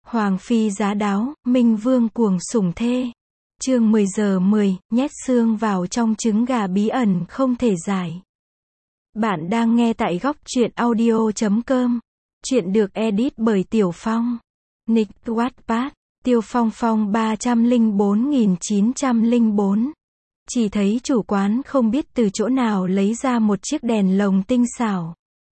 Hoàng phi giá đáo, Minh Vương cuồng sủng thê. Chương 10 giờ 10, nhét xương vào trong trứng gà bí ẩn không thể giải. Bạn đang nghe tại góc truyện audio.com. Chuyện được edit bởi Tiểu Phong. Nick Wattpad, Tiêu Phong Phong 304.904. Chỉ thấy chủ quán không biết từ chỗ nào lấy ra một chiếc đèn lồng tinh xảo.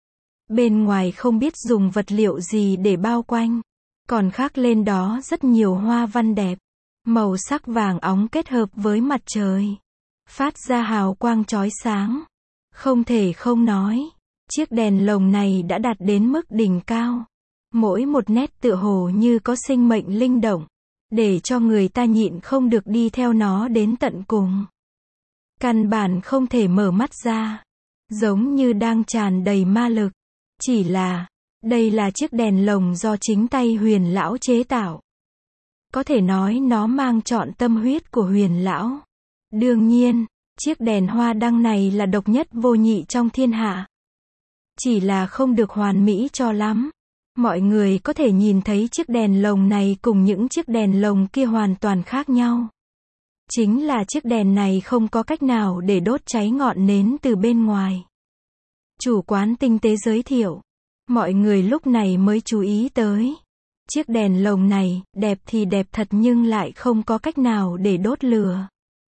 Bên ngoài không biết dùng vật liệu gì để bao quanh. Còn khắc lên đó rất nhiều hoa văn đẹp. Màu sắc vàng óng kết hợp với mặt trời. Phát ra hào quang chói sáng. Không thể không nói. Chiếc đèn lồng này đã đạt đến mức đỉnh cao. Mỗi một nét tựa hồ như có sinh mệnh linh động. Để cho người ta nhịn không được đi theo nó đến tận cùng. Căn bản không thể mở mắt ra. Giống như đang tràn đầy ma lực. Chỉ là, đây là chiếc đèn lồng do chính tay Huyền lão chế tạo. Có thể nói nó mang trọn tâm huyết của Huyền lão. Đương nhiên, chiếc đèn hoa đăng này là độc nhất vô nhị trong thiên hạ. Chỉ là không được hoàn mỹ cho lắm. Mọi người có thể nhìn thấy chiếc đèn lồng này cùng những chiếc đèn lồng kia hoàn toàn khác nhau. Chính là chiếc đèn này không có cách nào để đốt cháy ngọn nến từ bên ngoài. Chủ quán tinh tế giới thiệu. Mọi người lúc này mới chú ý tới. Chiếc đèn lồng này, đẹp thì đẹp thật nhưng lại không có cách nào để đốt lửa.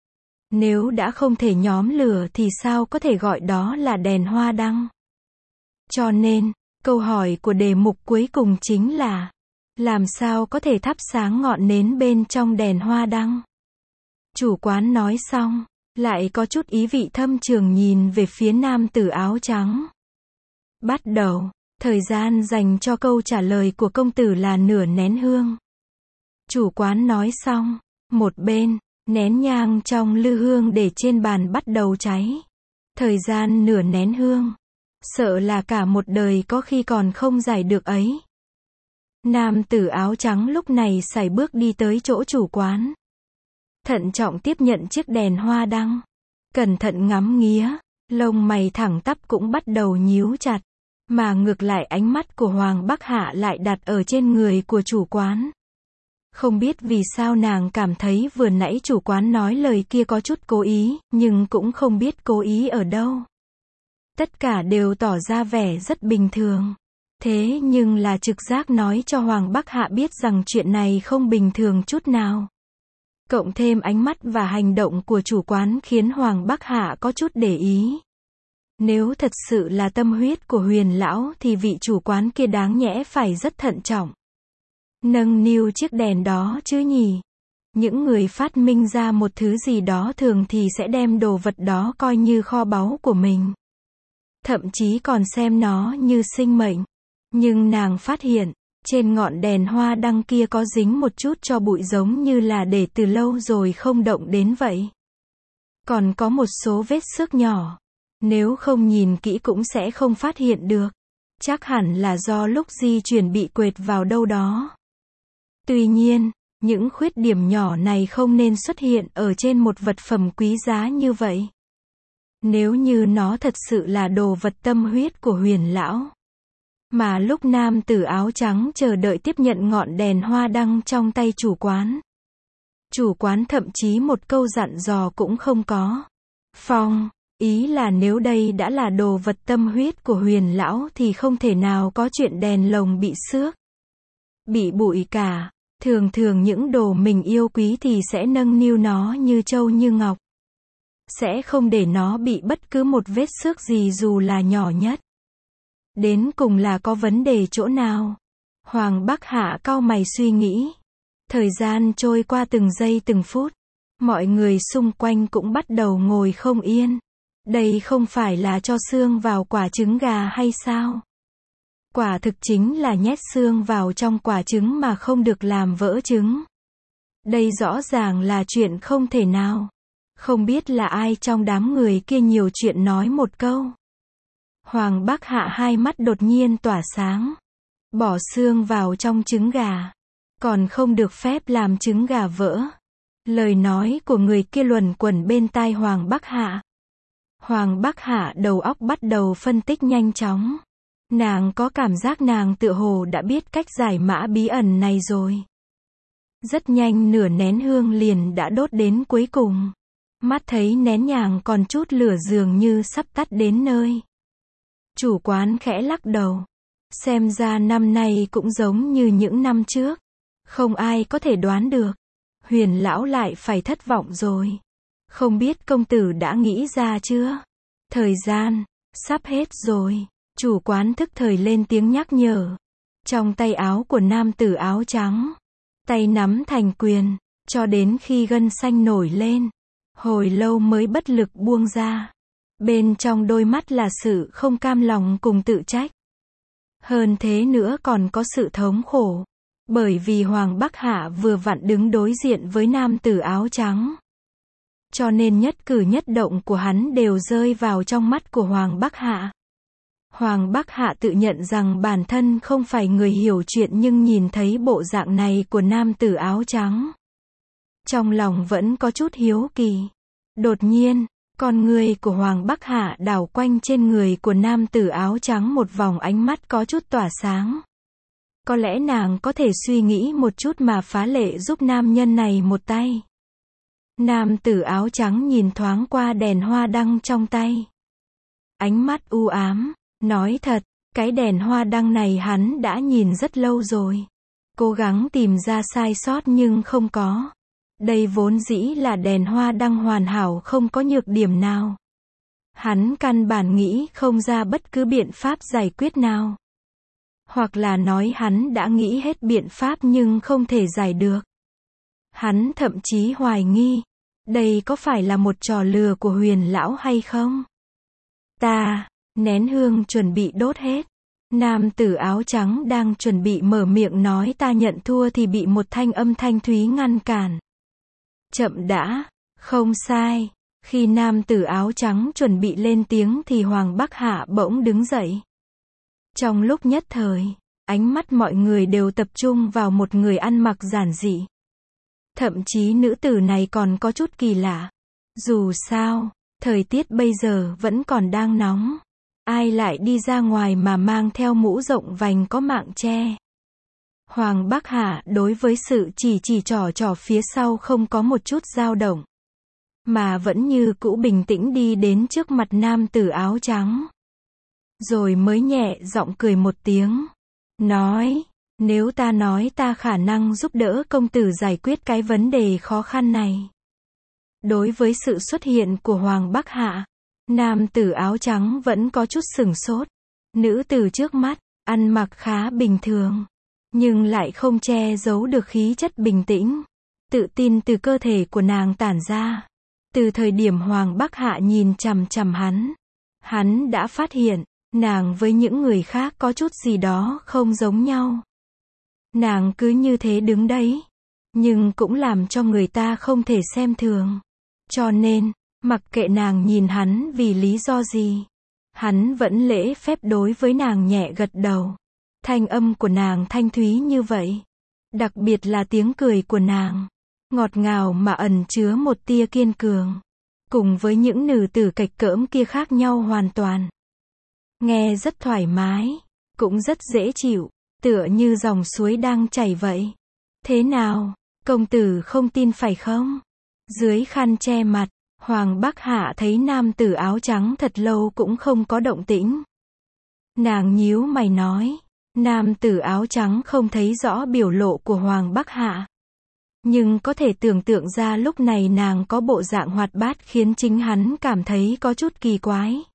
Nếu đã không thể nhóm lửa thì sao có thể gọi đó là đèn hoa đăng? Cho nên, câu hỏi của đề mục cuối cùng chính là, làm sao có thể thắp sáng ngọn nến bên trong đèn hoa đăng? Chủ quán nói xong, lại có chút ý vị thâm trường nhìn về phía nam tử áo trắng. Bắt đầu, thời gian dành cho câu trả lời của công tử là nửa nén hương. Chủ quán nói xong, một bên, nén nhang trong lư hương để trên bàn bắt đầu cháy. Thời gian nửa nén hương. Sợ là cả một đời có khi còn không giải được ấy. Nam tử áo trắng lúc này sải bước đi tới chỗ chủ quán. Thận trọng tiếp nhận chiếc đèn hoa đăng. Cẩn thận ngắm nghía, lông mày thẳng tắp cũng bắt đầu nhíu chặt. Mà ngược lại ánh mắt của Hoàng Bắc Hạ lại đặt ở trên người của chủ quán. Không biết vì sao nàng cảm thấy vừa nãy chủ quán nói lời kia có chút cố ý, nhưng cũng không biết cố ý ở đâu. Tất cả đều tỏ ra vẻ rất bình thường. Thế nhưng là trực giác nói cho Hoàng Bắc Hạ biết rằng chuyện này không bình thường chút nào. Cộng thêm ánh mắt và hành động của chủ quán khiến Hoàng Bắc Hạ có chút để ý. Nếu thật sự là tâm huyết của Huyền lão thì vị chủ quán kia đáng nhẽ phải rất thận trọng. Nâng niu chiếc đèn đó chứ nhỉ? Những người phát minh ra một thứ gì đó thường thì sẽ đem đồ vật đó coi như kho báu của mình. Thậm chí còn xem nó như sinh mệnh. Nhưng nàng phát hiện, trên ngọn đèn hoa đăng kia có dính một chút tro bụi giống như là để từ lâu rồi không động đến vậy. Còn có một số vết xước nhỏ. Nếu không nhìn kỹ cũng sẽ không phát hiện được. Chắc hẳn là do lúc di chuyển bị quệt vào đâu đó. Tuy nhiên, những khuyết điểm nhỏ này không nên xuất hiện ở trên một vật phẩm quý giá như vậy. Nếu như nó thật sự là đồ vật tâm huyết của Huyền lão. Mà lúc nam tử áo trắng chờ đợi tiếp nhận ngọn đèn hoa đăng trong tay chủ quán. Chủ quán thậm chí một câu dặn dò cũng không có. Phong, ý là nếu đây đã là đồ vật tâm huyết của Huyền lão thì không thể nào có chuyện đèn lồng bị xước. Bị bụi cả. Thường thường những đồ mình yêu quý thì sẽ nâng niu nó như châu như ngọc. Sẽ không để nó bị bất cứ một vết xước gì dù là nhỏ nhất. Đến cùng là có vấn đề chỗ nào? Hoàng Bắc Hạ cau mày suy nghĩ. Thời gian trôi qua từng giây từng phút. Mọi người xung quanh cũng bắt đầu ngồi không yên. Đây không phải là cho xương vào quả trứng gà hay sao? Quả thực chính là nhét xương vào trong quả trứng mà không được làm vỡ trứng. Đây rõ ràng là chuyện không thể nào. Không biết là ai trong đám người kia nhiều chuyện nói một câu. Hoàng Bắc Hạ hai mắt đột nhiên tỏa sáng. Bỏ xương vào trong trứng gà. Còn không được phép làm trứng gà vỡ. Lời nói của người kia luẩn quẩn bên tai Hoàng Bắc Hạ. Hoàng Bắc Hạ đầu óc bắt đầu phân tích nhanh chóng. Nàng có cảm giác nàng tựa hồ đã biết cách giải mã bí ẩn này rồi. Rất nhanh nửa nén hương liền đã đốt đến cuối cùng. Mắt thấy nén nhang còn chút lửa dường như sắp tắt đến nơi. Chủ quán khẽ lắc đầu. Xem ra năm nay cũng giống như những năm trước. Không ai có thể đoán được. Huyền lão lại phải thất vọng rồi. Không biết công tử đã nghĩ ra chưa? Thời gian sắp hết rồi. Chủ quán thức thời lên tiếng nhắc nhở. Trong tay áo của nam tử áo trắng, tay nắm thành quyền, cho đến khi gân xanh nổi lên, hồi lâu mới bất lực buông ra. Bên trong đôi mắt là sự không cam lòng cùng tự trách. Hơn thế nữa còn có sự thống khổ, bởi vì Hoàng Bắc Hạ vừa vặn đứng đối diện với nam tử áo trắng. Cho nên nhất cử nhất động của hắn đều rơi vào trong mắt của Hoàng Bắc Hạ. Hoàng Bắc Hạ tự nhận rằng bản thân không phải người hiểu chuyện nhưng nhìn thấy bộ dạng này của nam tử áo trắng. Trong lòng vẫn có chút hiếu kỳ. Đột nhiên, con người của Hoàng Bắc Hạ đảo quanh trên người của nam tử áo trắng một vòng, ánh mắt có chút tỏa sáng. Có lẽ nàng có thể suy nghĩ một chút mà phá lệ giúp nam nhân này một tay. Nam tử áo trắng nhìn thoáng qua đèn hoa đăng trong tay. Ánh mắt u ám. Nói thật, cái đèn hoa đăng này hắn đã nhìn rất lâu rồi. Cố gắng tìm ra sai sót nhưng không có. Đây vốn dĩ là đèn hoa đăng hoàn hảo không có nhược điểm nào. Hắn căn bản nghĩ không ra bất cứ biện pháp giải quyết nào. Hoặc là nói hắn đã nghĩ hết biện pháp nhưng không thể giải được. Hắn thậm chí hoài nghi, đây có phải là một trò lừa của Huyền lão hay không? Nén hương chuẩn bị đốt hết. Nam tử áo trắng đang chuẩn bị mở miệng nói ta nhận thua thì bị một thanh âm thanh thúy ngăn cản. Chậm đã, không sai. Khi nam tử áo trắng chuẩn bị lên tiếng thì Hoàng Bắc Hạ bỗng đứng dậy. Trong lúc nhất thời, ánh mắt mọi người đều tập trung vào một người ăn mặc giản dị. Thậm chí nữ tử này còn có chút kỳ lạ. Dù sao, thời tiết bây giờ vẫn còn đang nóng. Ai lại đi ra ngoài mà mang theo mũ rộng vành có mạng che. Hoàng Bắc Hạ đối với sự chỉ trỏ phía sau không có một chút dao động. Mà vẫn như cũ bình tĩnh đi đến trước mặt nam tử áo trắng. Rồi mới nhẹ giọng cười một tiếng. Nói, nếu ta nói ta khả năng giúp đỡ công tử giải quyết cái vấn đề khó khăn này. Đối với sự xuất hiện của Hoàng Bắc Hạ, nam tử áo trắng vẫn có chút sửng sốt. Nữ tử trước mắt, ăn mặc khá bình thường, nhưng lại không che giấu được khí chất bình tĩnh, tự tin từ cơ thể của nàng tản ra. Từ thời điểm Hoàng Bắc Hạ nhìn chằm chằm hắn đã phát hiện, nàng với những người khác có chút gì đó không giống nhau. Nàng cứ như thế đứng đấy, nhưng cũng làm cho người ta không thể xem thường. Cho nên, mặc kệ nàng nhìn hắn vì lý do gì, hắn vẫn lễ phép đối với nàng nhẹ gật đầu. Thanh âm của nàng thanh thúy như vậy. Đặc biệt là tiếng cười của nàng, ngọt ngào mà ẩn chứa một tia kiên cường. Cùng với những nữ tử cạch cỡm kia khác nhau hoàn toàn. Nghe rất thoải mái, cũng rất dễ chịu, tựa như dòng suối đang chảy vậy. Thế nào, công tử không tin phải không? Dưới khăn che mặt, Hoàng Bắc Hạ thấy nam tử áo trắng thật lâu cũng không có động tĩnh. Nàng nhíu mày nói, nam tử áo trắng không thấy rõ biểu lộ của Hoàng Bắc Hạ. Nhưng có thể tưởng tượng ra lúc này nàng có bộ dạng hoạt bát khiến chính hắn cảm thấy có chút kỳ quái.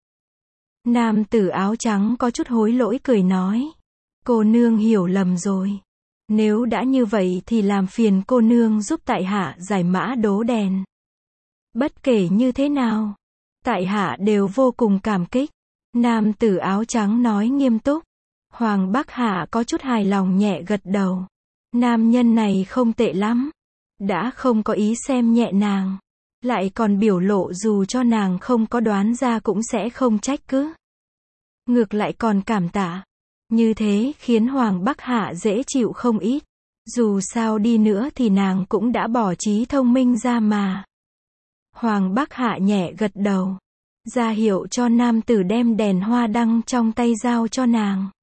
Nam tử áo trắng có chút hối lỗi cười nói, cô nương hiểu lầm rồi. Nếu đã như vậy thì làm phiền cô nương giúp tại hạ giải mã đố đèn. Bất kể như thế nào, tại hạ đều vô cùng cảm kích. Nam tử áo trắng nói nghiêm túc. Hoàng Bắc Hạ có chút hài lòng nhẹ gật đầu. Nam nhân này không tệ lắm. Đã không có ý xem nhẹ nàng. Lại còn biểu lộ dù cho nàng không có đoán ra cũng sẽ không trách cứ. Ngược lại còn cảm tạ. Như thế khiến Hoàng Bắc Hạ dễ chịu không ít. Dù sao đi nữa thì nàng cũng đã bỏ trí thông minh ra mà. Hoàng Bắc Hạ nhẹ gật đầu, ra hiệu cho nam tử đem đèn hoa đăng trong tay giao cho nàng.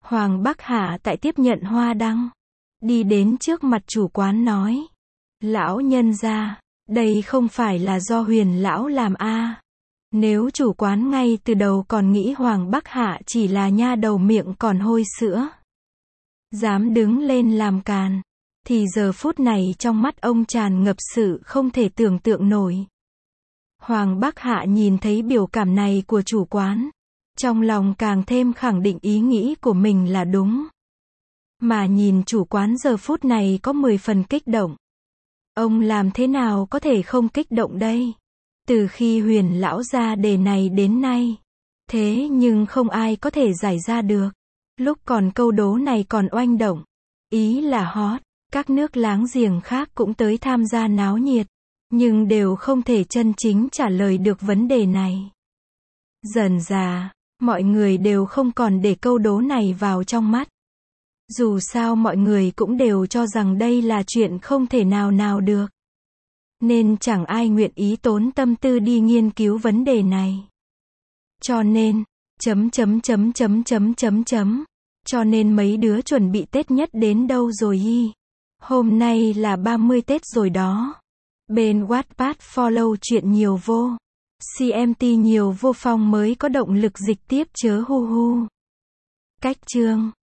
Hoàng Bắc Hạ tại tiếp nhận hoa đăng. Đi đến trước mặt chủ quán nói. Lão nhân gia, đây không phải là do Huyền lão làm a. Nếu chủ quán ngay từ đầu còn nghĩ Hoàng Bắc Hạ chỉ là nha đầu miệng còn hôi sữa, dám đứng lên làm càn, thì giờ phút này trong mắt ông tràn ngập sự không thể tưởng tượng nổi. Hoàng Bắc Hạ nhìn thấy biểu cảm này của chủ quán, trong lòng càng thêm khẳng định ý nghĩ của mình là đúng. Mà nhìn chủ quán giờ phút này có 10 phần kích động. Ông làm thế nào có thể không kích động đây? Từ khi Huyền lão ra đề này đến nay, thế nhưng không ai có thể giải ra được. Lúc còn câu đố này còn oanh động, ý là hot, các nước láng giềng khác cũng tới tham gia náo nhiệt, nhưng đều không thể chân chính trả lời được vấn đề này. Dần dà, mọi người đều không còn để câu đố này vào trong mắt. Dù sao mọi người cũng đều cho rằng đây là chuyện không thể nào được. Nên chẳng ai nguyện ý tốn tâm tư đi nghiên cứu vấn đề này. Cho nên, cho nên mấy đứa chuẩn bị Tết nhất đến đâu rồi hi? Hôm nay là 30 Tết rồi đó. Bên Wattpad follow chuyện nhiều vô. CMT nhiều vô phong mới có động lực dịch tiếp chớ hu hu. Cách chương